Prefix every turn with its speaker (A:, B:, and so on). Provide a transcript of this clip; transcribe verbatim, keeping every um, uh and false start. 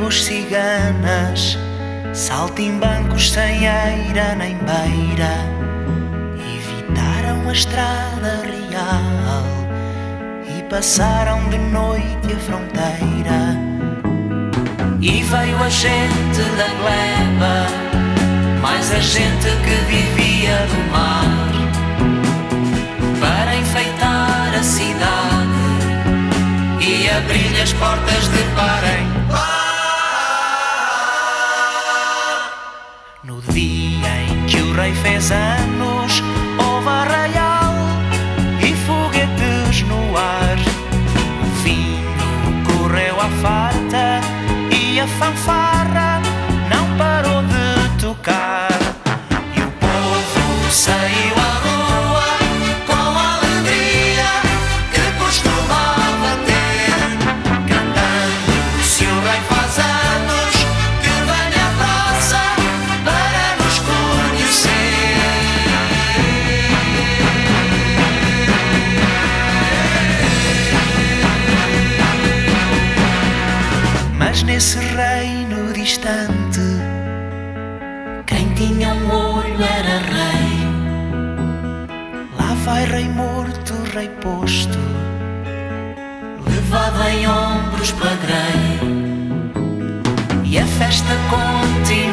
A: tribos ciganas, saltimbancos sem eira nem beira, evitaram a estrada real e passaram de noite a fronteira. E veio a gente da gleba, mais a gente que vivia do mar, para enfeitar a cidade e abrir as portas de par em par. No dia em que o rei fez anos, houve arraial e foguetes no ar. O vinho correu à farta e a fanfarra não parou de tocar. E o povo saiu à rua com a alegria que costumava ter, cantando: se o rei faz anos, que venha à praça para nos conhecer. Mas nesse reino distante, quem tinha um olho era rei. Lá vai rei morto, rei posto, levado em ombros pela grei. E a festa continua.